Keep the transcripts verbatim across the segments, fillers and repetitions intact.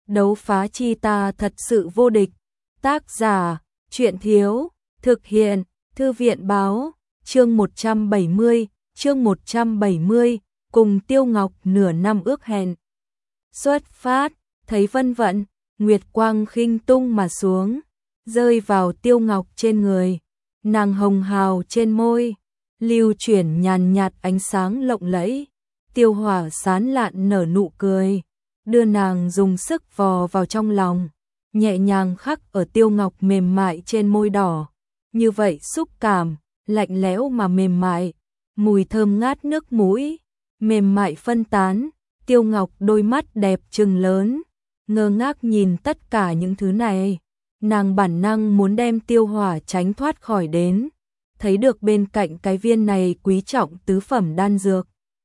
Đấu phá chi ta thật sự vô địch. Tác giả, Truyện Thiếu, thực hiện, Thư viện Báo, chương một trăm bảy mươi, chương một trăm bảy mươi, cùng Tiêu Ngọc nửa năm ước hẹn. Xuất phát, thấy vân vận, nguyệt quang khinh tung mà xuống, rơi vào Tiêu Ngọc trên người, nàng hồng hào trên môi, lưu chuyển nhàn nhạt ánh sáng lộng lẫy. Tiêu Hỏa sán lạn nở nụ cười, đưa nàng dùng sức vò vào trong lòng, nhẹ nhàng khắc ở Tiêu Ngọc mềm mại trên môi đỏ. Như vậy xúc cảm, lạnh lẽo mà mềm mại, mùi thơm ngát nước mũi, mềm mại phân tán. Tiêu Ngọc đôi mắt đẹp trừng lớn, ngơ ngác nhìn tất cả những thứ này. Nàng bản năng muốn đem Tiêu Hỏa tránh thoát khỏi đến, thấy được bên cạnh cái viên này quý trọng tứ phẩm đan dược.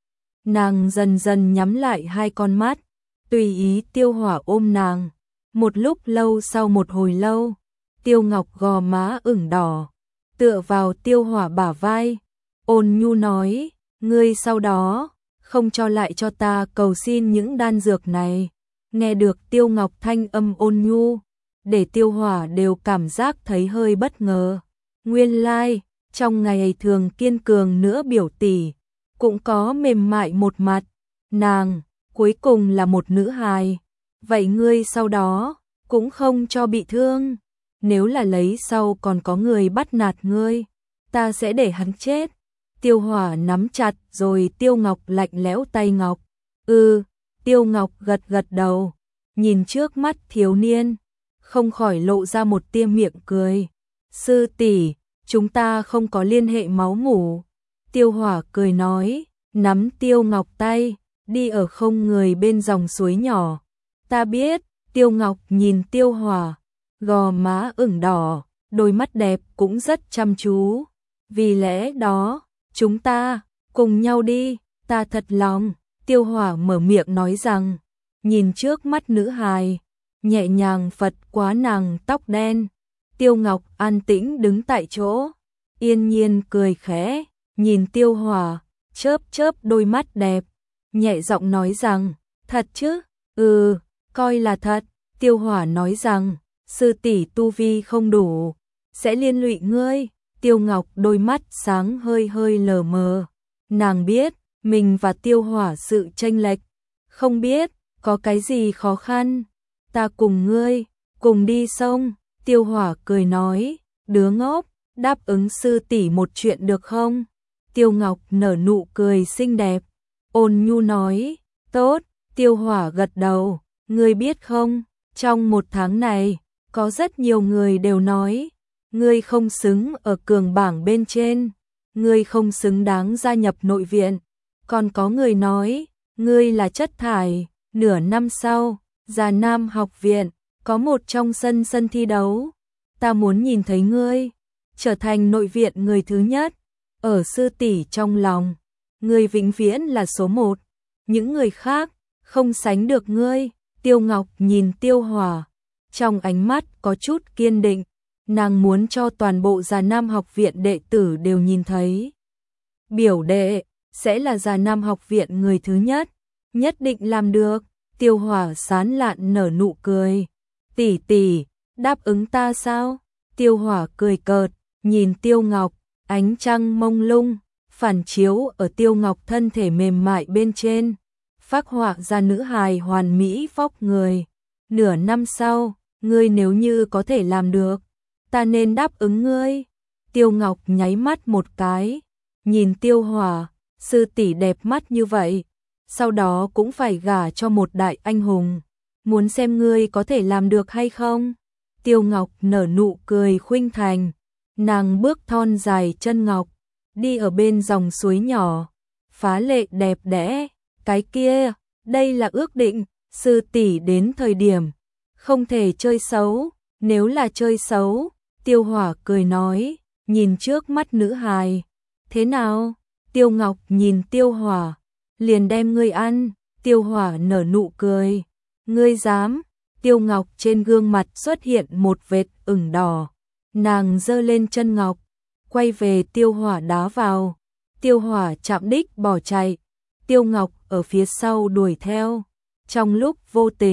Nàng dần dần nhắm lại hai con mắt, tùy ý Tiêu Hỏa ôm nàng. Một lúc lâu sau một hồi lâu, Tiêu Ngọc gò má ửng đỏ, tựa vào Tiêu Hỏa bả vai, ôn nhu nói, ngươi sau đó, không cho lại cho ta cầu xin những đan dược này. Nghe được Tiêu Ngọc thanh âm ôn nhu, để Tiêu Hỏa đều cảm giác thấy hơi bất ngờ. Nguyên lai, trong ngày thường kiên cường nữa biểu tỷ, cũng có mềm mại một mặt, nàng, cuối cùng là một nữ hài. Vậy ngươi sau đó, cũng không cho bị thương, nếu là lấy sau còn có người bắt nạt ngươi, ta sẽ để hắn chết. Tiêu Hỏa nắm chặt rồi Tiêu Ngọc lạnh lẽo tay ngọc. Ừ, Tiêu Ngọc gật gật đầu, nhìn trước mắt thiếu niên, không khỏi lộ ra một tia miệng cười. Sư tỷ, chúng ta không có liên hệ máu mủ. Tiêu Hỏa cười nói, nắm Tiêu Ngọc tay, đi ở không người bên dòng suối nhỏ. Ta biết. Tiêu Ngọc nhìn Tiêu Hỏa, gò má ửng đỏ, đôi mắt đẹp cũng rất chăm chú. Vì lẽ đó, chúng ta, cùng nhau đi, ta thật lòng. Tiêu Hỏa mở miệng nói rằng, nhìn trước mắt nữ hài, nhẹ nhàng phật quá nàng tóc đen. Tiêu Ngọc an tĩnh đứng tại chỗ, yên nhiên cười khẽ, nhìn Tiêu Hỏa, chớp chớp đôi mắt đẹp, nhẹ giọng nói rằng, thật chứ? Ừ, coi là thật. Tiêu Hỏa nói rằng, sư tỷ tu vi không đủ, sẽ liên lụy ngươi. Tiêu Ngọc đôi mắt sáng hơi hơi lờ mờ, nàng biết, mình và Tiêu Hỏa sự chênh lệch, không biết, có cái gì khó khăn, ta cùng ngươi, cùng đi sông. Tiêu Hỏa cười nói, đứa ngốc, đáp ứng sư tỷ một chuyện được không? Tiêu Ngọc nở nụ cười xinh đẹp, ôn nhu nói, tốt. Tiêu Hỏa gật đầu, ngươi biết không, trong một tháng này, có rất nhiều người đều nói, ngươi không xứng ở cường bảng bên trên, ngươi không xứng đáng gia nhập nội viện, còn có người nói, ngươi là chất thải. Nửa năm sau, Già Nam học viện, có một trong sân sân thi đấu, ta muốn nhìn thấy ngươi, trở thành nội viện người thứ nhất, ở sư tỷ trong lòng, ngươi vĩnh viễn là số một, những người khác, không sánh được ngươi. Tiêu Ngọc nhìn Tiêu Hỏa, trong ánh mắt có chút kiên định, nàng muốn cho toàn bộ Già Nam học viện đệ tử đều nhìn thấy. Biểu đệ, sẽ là Già Nam học viện người thứ nhất, nhất định làm được. Tiêu Hỏa sán lạn nở nụ cười, tỷ tỷ, đáp ứng ta sao? Tiêu Hỏa cười cợt, nhìn Tiêu Ngọc, ánh trăng mông lung, phản chiếu ở Tiêu Ngọc thân thể mềm mại bên trên, phác họa ra nữ hài hoàn mỹ vóc người. Nửa năm sau, ngươi nếu như có thể làm được, ta nên đáp ứng ngươi. Tiêu Ngọc nháy mắt một cái, nhìn Tiêu Hỏa, sư tỷ đẹp mắt như vậy, sau đó cũng phải gả cho một đại anh hùng, muốn xem ngươi có thể làm được hay không. Tiêu Ngọc nở nụ cười khuynh thành, nàng bước thon dài chân ngọc, đi ở bên dòng suối nhỏ, phá lệ đẹp đẽ. Cái kia, đây là ước định, sư tỷ đến thời điểm, không thể chơi xấu, nếu là chơi xấu. Tiêu Hỏa cười nói, nhìn trước mắt nữ hài, thế nào? Tiêu Ngọc nhìn Tiêu Hỏa, liền đem ngươi ăn. Tiêu Hỏa nở nụ cười, ngươi dám? Tiêu Ngọc trên gương mặt xuất hiện một vệt ửng đỏ, nàng giơ lên chân ngọc, quay về Tiêu Hỏa đá vào. Tiêu Hỏa chạm đích bỏ chạy, Tiêu Ngọc ở phía sau đuổi theo, trong lúc vô tình,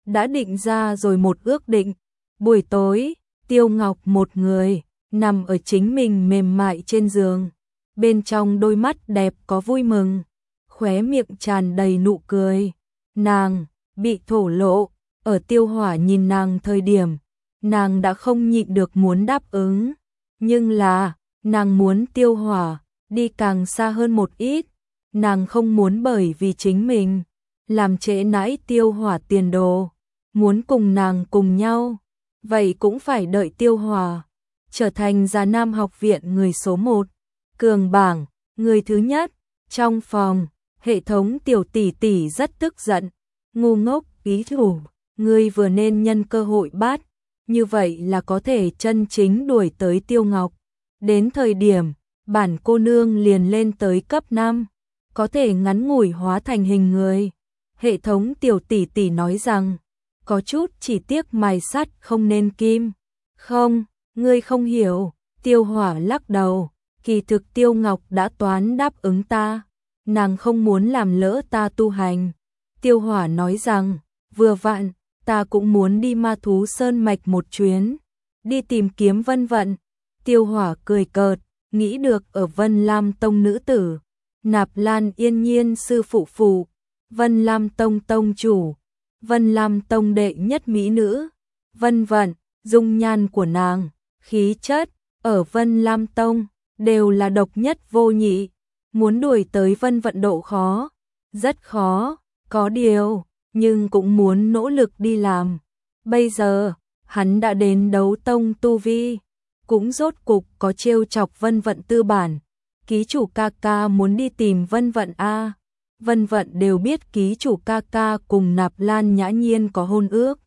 đã định ra rồi một ước định. Buổi tối, Tiêu Ngọc một người, nằm ở chính mình mềm mại trên giường. Bên trong đôi mắt đẹp có vui mừng, khóe miệng tràn đầy nụ cười. Nàng bị thổ lộ, ở Tiêu Hỏa nhìn nàng thời điểm, nàng đã không nhịn được muốn đáp ứng. Nhưng là, nàng muốn Tiêu Hỏa đi càng xa hơn một ít. Nàng không muốn bởi vì chính mình làm trễ nãi Tiêu Hỏa tiền đồ. Muốn cùng nàng cùng nhau, vậy cũng phải đợi Tiêu Hỏa trở thành Già Nam học viện người số một, cường bảng, người thứ nhất. Trong phòng, hệ thống Tiểu tỷ tỷ rất tức giận. Ngu ngốc, ký chủ, ngươi vừa nên nhân cơ hội bắt, như vậy là có thể chân chính đuổi tới Tiêu Ngọc. Đến thời điểm, bản cô nương liền lên tới cấp năm, có thể ngắn ngủi hóa thành hình người. Hệ thống Tiểu tỷ tỷ nói rằng, có chút chỉ tiếc mài sắt không nên kim. Không, ngươi không hiểu. Tiêu Hỏa lắc đầu, kỳ thực Tiêu Ngọc đã toán đáp ứng ta, nàng không muốn làm lỡ ta tu hành. Tiêu Hỏa nói rằng, vừa vặn, ta cũng muốn đi Ma Thú Sơn Mạch một chuyến, đi tìm kiếm Vân Vận. Tiêu Hỏa cười cợt, nghĩ được ở Vân Lam Tông nữ tử, Nạp Lan Yên Nhiên sư phụ phụ, Vân Lam Tông tông chủ, Vân Lam Tông đệ nhất mỹ nữ, Vân Vận, dung nhan của nàng, khí chất, ở Vân Lam Tông, đều là độc nhất vô nhị. Muốn đuổi tới Vân Vận độ khó, rất khó, có điều, nhưng cũng muốn nỗ lực đi làm. Bây giờ, hắn đã đến đấu tông tu vi, cũng rốt cục có trêu chọc Vân Vận tư bản. Ký chủ ca ca muốn đi tìm Vân Vận a. Vân Vận đều biết ký chủ ca ca cùng Nạp Lan Nhã Nhiên có hôn ước.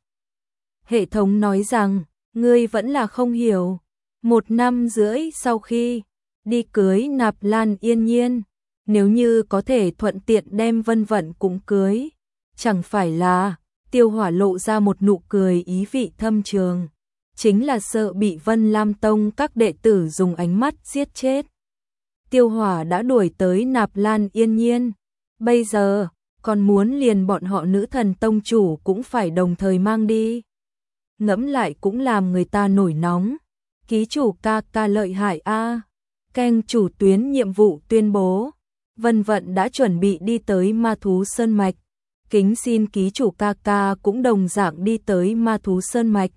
Hệ thống nói rằng, ngươi vẫn là không hiểu. Một năm rưỡi sau khi đi cưới Nạp Lan Yên Nhiên, nếu như có thể thuận tiện đem Vân Vận cũng cưới, chẳng phải là. Tiêu Hỏa lộ ra một nụ cười ý vị thâm trường, chính là sợ bị Vân Lam Tông các đệ tử dùng ánh mắt giết chết. Tiêu Hỏa đã đuổi tới Nạp Lan Yên Nhiên, bây giờ còn muốn liền bọn họ nữ thần tông chủ cũng phải đồng thời mang đi. Ngẫm lại cũng làm người ta nổi nóng. Ký chủ ca ca lợi hại a. Keng chủ tuyến nhiệm vụ tuyên bố, Vân Vận đã chuẩn bị đi tới Ma Thú Sơn Mạch. Kính xin ký chủ ca ca cũng đồng dạng đi tới Ma Thú Sơn Mạch.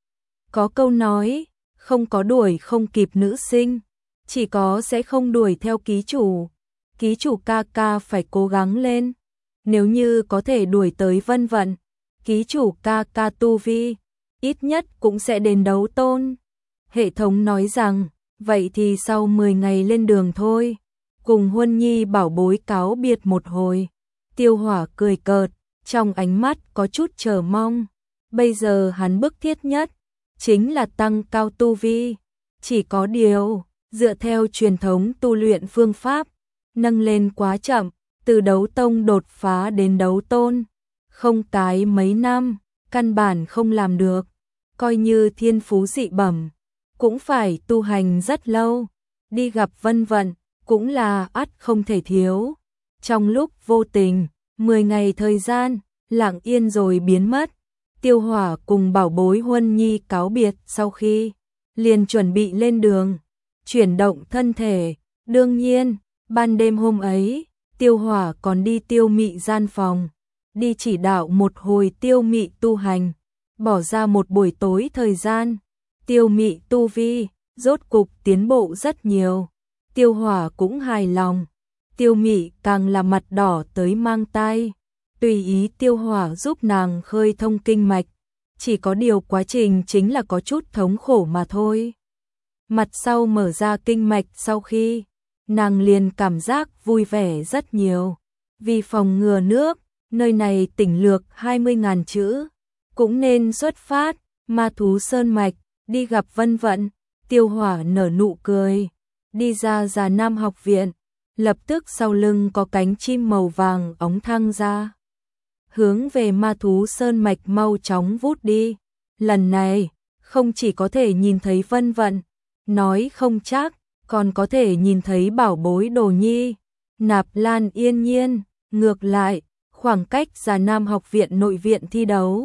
Có câu nói, không có đuổi không kịp nữ sinh, chỉ có sẽ không đuổi theo ký chủ. Ký chủ ca ca phải cố gắng lên. Nếu như có thể đuổi tới Vân Vận, ký chủ ca ca tu vi, ít nhất cũng sẽ đến đấu tôn. Hệ thống nói rằng, vậy thì sau mười ngày lên đường thôi. Cùng Huân Nhi bảo bối cáo biệt một hồi. Tiêu Hỏa cười cợt, trong ánh mắt có chút chờ mong. Bây giờ hắn bức thiết nhất chính là tăng cao tu vi. Chỉ có điều, dựa theo truyền thống tu luyện phương pháp, nâng lên quá chậm, từ đấu tông đột phá đến đấu tôn, không cái mấy năm, căn bản không làm được. Coi như thiên phú dị bẩm, cũng phải tu hành rất lâu. Đi gặp Vân Vận cũng là ắt không thể thiếu. Trong lúc vô tình, mười ngày thời gian, lặng yên rồi biến mất. Tiêu Hỏa cùng bảo bối Huân Nhi cáo biệt sau khi liền chuẩn bị lên đường, chuyển động thân thể. Đương nhiên, ban đêm hôm ấy, Tiêu Hỏa còn đi Tiêu Mị gian phòng, đi chỉ đạo một hồi Tiêu Mị tu hành, bỏ ra một buổi tối thời gian. Tiêu Mị tu vi, rốt cục tiến bộ rất nhiều. Tiêu Hỏa cũng hài lòng. Tiêu Mị càng là mặt đỏ tới mang tai. Tùy ý Tiêu Hỏa giúp nàng khơi thông kinh mạch. Chỉ có điều quá trình chính là có chút thống khổ mà thôi. Mặt sau mở ra kinh mạch sau khi, nàng liền cảm giác vui vẻ rất nhiều. Vì phòng ngừa nước, nơi này tỉnh lược hai mươi nghìn chữ. Cũng nên xuất phát, Ma Thú Sơn Mạch, đi gặp Vân Vận. Tiêu Hỏa nở nụ cười, đi ra Già Nam học viện, lập tức sau lưng có cánh chim màu vàng óng thăng ra, hướng về Ma Thú Sơn Mạch mau chóng vút đi. Lần này, không chỉ có thể nhìn thấy Vân Vận, nói không chắc, còn có thể nhìn thấy bảo bối Đồ Nhi, Nạp Lan Yên Nhiên. Ngược lại, khoảng cách Già Nam học viện nội viện thi đấu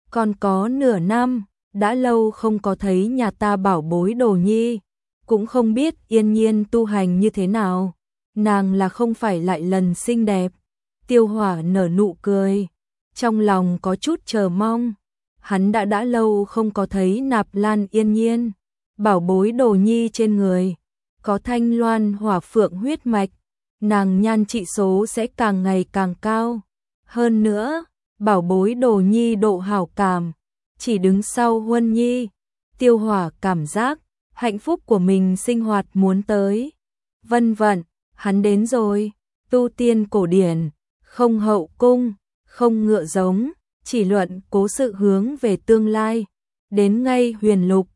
Còn có nửa năm, đã lâu không có thấy nhà ta bảo bối Đồ Nhi, cũng không biết Yên Nhiên tu hành như thế nào, nàng là không phải lại lần xinh đẹp. Tiêu Hỏa nở nụ cười, trong lòng có chút chờ mong, hắn đã đã lâu không có thấy Nạp Lan Yên Nhiên, bảo bối Đồ Nhi trên người, có thanh loan hỏa phượng huyết mạch, nàng nhan trị số sẽ càng ngày càng cao. Hơn nữa, bảo bối Đồ Nhi độ hảo cảm, chỉ đứng sau Huân Nhi. Tiêu Hỏa cảm giác, hạnh phúc của mình sinh hoạt muốn tới. Vân vận, hắn đến rồi, tu tiên cổ điển, không hậu cung, không ngựa giống, chỉ luận cố sự hướng về tương lai. Đến ngay huyền lục,